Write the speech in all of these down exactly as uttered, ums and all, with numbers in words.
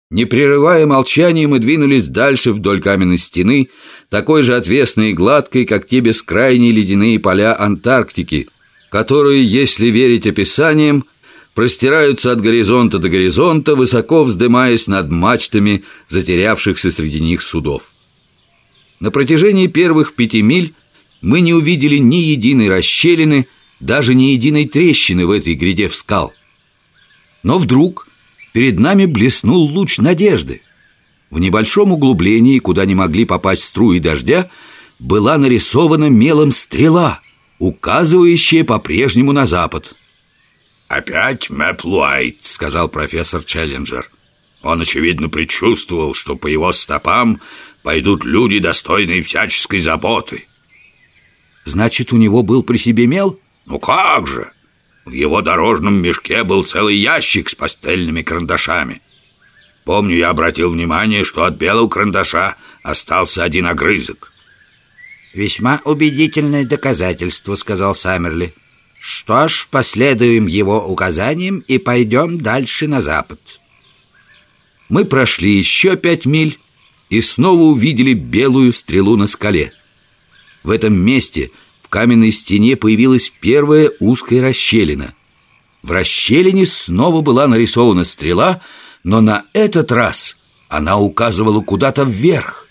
Не прерывая молчания, мы двинулись дальше вдоль каменной стены, такой же отвесной и гладкой, как те бескрайние ледяные поля Антарктики, которые, если верить описаниям, простираются от горизонта до горизонта, высоко вздымаясь над мачтами затерявшихся среди них судов. На протяжении первых пяти миль мы не увидели ни единой расщелины, даже ни единой трещины в этой гряде в скал. Но вдруг перед нами блеснул луч надежды. В небольшом углублении, куда не могли попасть струи дождя, была нарисована мелом стрела, указывающая по-прежнему на запад. «Опять Мэпл Уайт», — сказал профессор Челленджер. «Он, очевидно, предчувствовал, что по его стопам пойдут люди, достойные всяческой заботы». «Значит, у него был при себе мел?» «Ну как же! В его дорожном мешке был целый ящик с пастельными карандашами. Помню, я обратил внимание, что от белого карандаша остался один огрызок». «Весьма убедительное доказательство», — сказал Саммерли. «Что ж, последуем его указаниям и пойдем дальше на запад». Мы прошли еще пять миль и снова увидели белую стрелу на скале. В этом месте в каменной стене появилась первая узкая расщелина. В расщелине снова была нарисована стрела, но на этот раз она указывала куда-то вверх.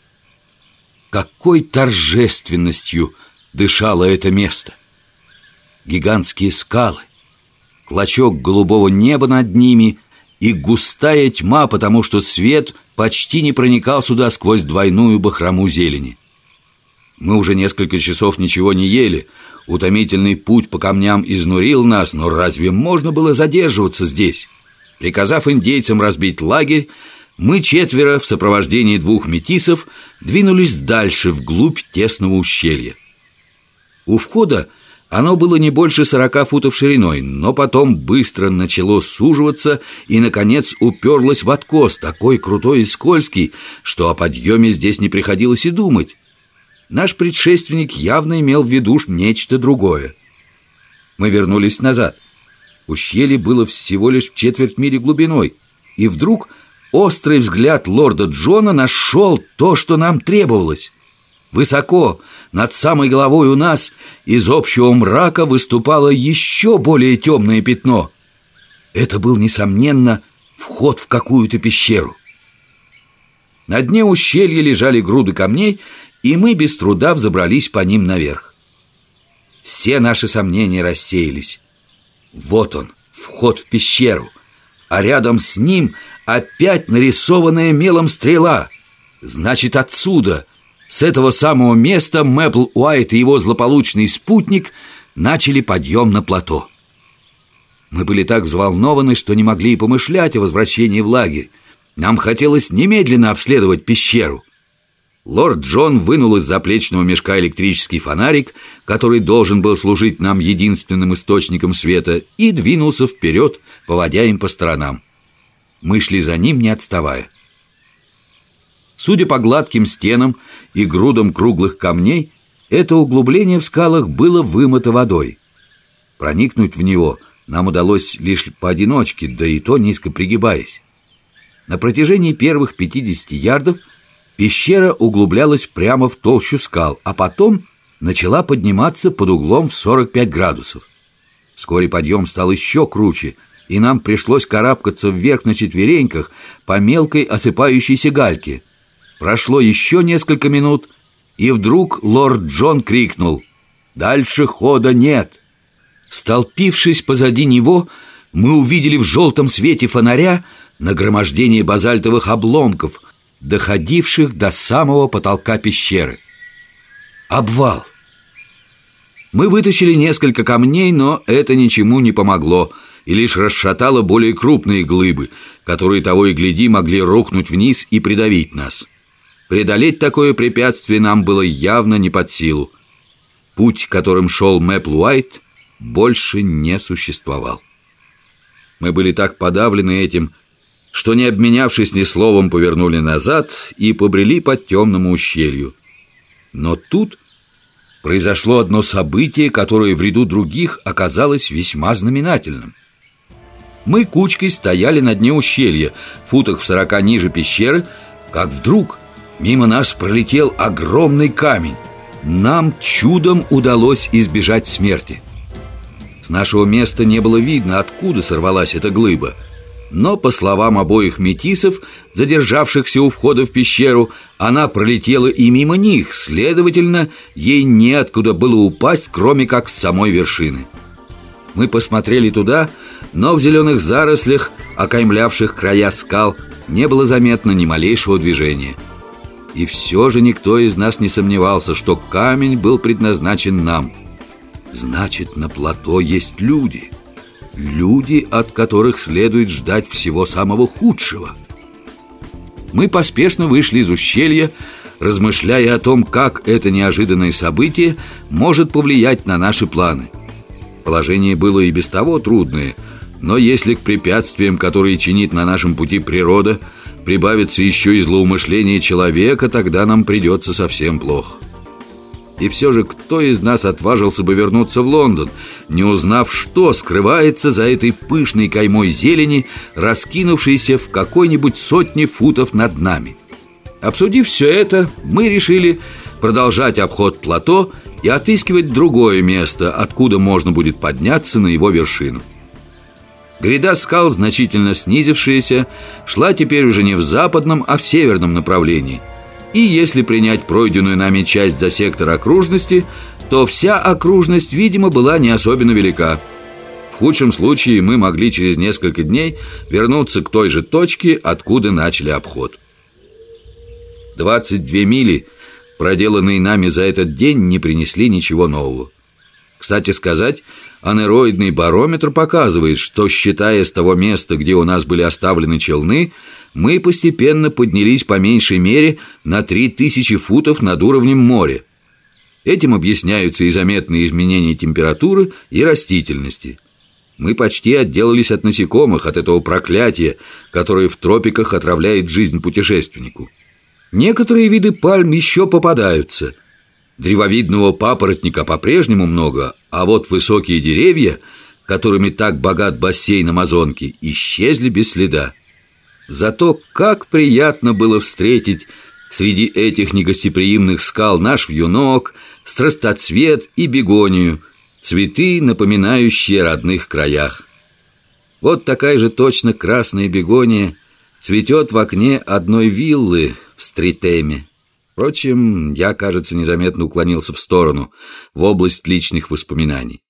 Какой торжественностью дышало это место! Гигантские скалы, клочок голубого неба над ними и густая тьма, потому что свет почти не проникал сюда сквозь двойную бахрому зелени. Мы уже несколько часов ничего не ели. Утомительный путь по камням изнурил нас, но разве можно было задерживаться здесь? Приказав индейцам разбить лагерь, мы четверо в сопровождении двух метисов двинулись дальше, вглубь тесного ущелья. У входа оно было не больше сорока футов шириной, но потом быстро начало суживаться и, наконец, уперлось в откос, такой крутой и скользкий, что о подъеме здесь не приходилось и думать. Наш предшественник явно имел в виду нечто другое. Мы вернулись назад. Ущелье было всего лишь в четверть мили глубиной, и вдруг острый взгляд лорда Джона нашел то, что нам требовалось. Высоко, над самой головой у нас, из общего мрака выступало еще более темное пятно. Это был, несомненно, вход в какую-то пещеру. На дне ущелья лежали груды камней, и мы без труда взобрались по ним наверх. Все наши сомнения рассеялись. Вот он, вход в пещеру, а рядом с ним опять нарисованная мелом стрела. Значит, отсюда, с этого самого места, Мэпл Уайт и его злополучный спутник начали подъем на плато. Мы были так взволнованы, что не могли и помышлять о возвращении в лагерь. Нам хотелось немедленно обследовать пещеру. Лорд Джон вынул из заплечного мешка электрический фонарик, который должен был служить нам единственным источником света, и двинулся вперед, поводя им по сторонам. Мы шли за ним, не отставая. Судя по гладким стенам и грудам круглых камней, это углубление в скалах было вымыто водой. Проникнуть в него нам удалось лишь поодиночке, да и то низко пригибаясь. На протяжении первых пятидесяти ярдов пещера углублялась прямо в толщу скал, а потом начала подниматься под углом в сорок пять градусов. Вскоре подъем стал еще круче, и нам пришлось карабкаться вверх на четвереньках по мелкой осыпающейся гальке. Прошло еще несколько минут, и вдруг лорд Джон крикнул: «Дальше хода нет!» Столпившись позади него, мы увидели в желтом свете фонаря нагромождение базальтовых обломков, доходивших до самого потолка пещеры. Обвал! Мы вытащили несколько камней, но это ничему не помогло и лишь расшатало более крупные глыбы, которые, того и гляди, могли рухнуть вниз и придавить нас. Преодолеть такое препятствие нам было явно не под силу. Путь, которым шел Мэпл Уайт, больше не существовал. Мы были так подавлены этим, что, не обменявшись ни словом, повернули назад и побрели по темному ущелью. Но тут произошло одно событие, которое в ряду других оказалось весьма знаменательным. Мы кучкой стояли на дне ущелья, футах в сорока ниже пещеры, как вдруг мимо нас пролетел огромный камень. Нам чудом удалось избежать смерти. С нашего места не было видно, откуда сорвалась эта глыба. Но, по словам обоих метисов, задержавшихся у входа в пещеру, она пролетела и мимо них. Следовательно, ей неоткуда было упасть, кроме как с самой вершины. Мы посмотрели туда, но в зеленых зарослях, окаймлявших края скал, не было заметно ни малейшего движения. И все же никто из нас не сомневался, что камень был предназначен нам. Значит, на плато есть люди. Люди, от которых следует ждать всего самого худшего. Мы поспешно вышли из ущелья, размышляя о том, как это неожиданное событие может повлиять на наши планы. Положение было и без того трудное, но если к препятствиям, которые чинит на нашем пути природа, прибавится еще и злоумышление человека, тогда нам придется совсем плохо. И все же, кто из нас отважился бы вернуться в Лондон, не узнав, что скрывается за этой пышной каймой зелени, раскинувшейся в какой-нибудь сотне футов над нами? Обсудив все это, мы решили продолжать обход плато и отыскивать другое место, откуда можно будет подняться на его вершину. Гряда скал, значительно снизившаяся, шла теперь уже не в западном, а в северном направлении. И если принять пройденную нами часть за сектор окружности, то вся окружность, видимо, была не особенно велика. В худшем случае мы могли через несколько дней вернуться к той же точке, откуда начали обход. двадцать две мили, проделанные нами за этот день, не принесли ничего нового. Кстати сказать, анероидный барометр показывает, что, считая с того места, где у нас были оставлены челны, мы постепенно поднялись по меньшей мере на три тысячи футов над уровнем моря. Этим объясняются и заметные изменения температуры и растительности. Мы почти отделались от насекомых, от этого проклятия, которое в тропиках отравляет жизнь путешественнику. Некоторые виды пальм еще попадаются. Древовидного папоротника по-прежнему много, а вот высокие деревья, которыми так богат бассейн Амазонки, исчезли без следа. Зато как приятно было встретить среди этих негостеприимных скал наш вьюнок, страстоцвет и бегонию, цветы, напоминающие о родных краях. Вот такая же точно красная бегония цветет в окне одной виллы в Стритеме. Впрочем, я, кажется, незаметно уклонился в сторону, в область личных воспоминаний.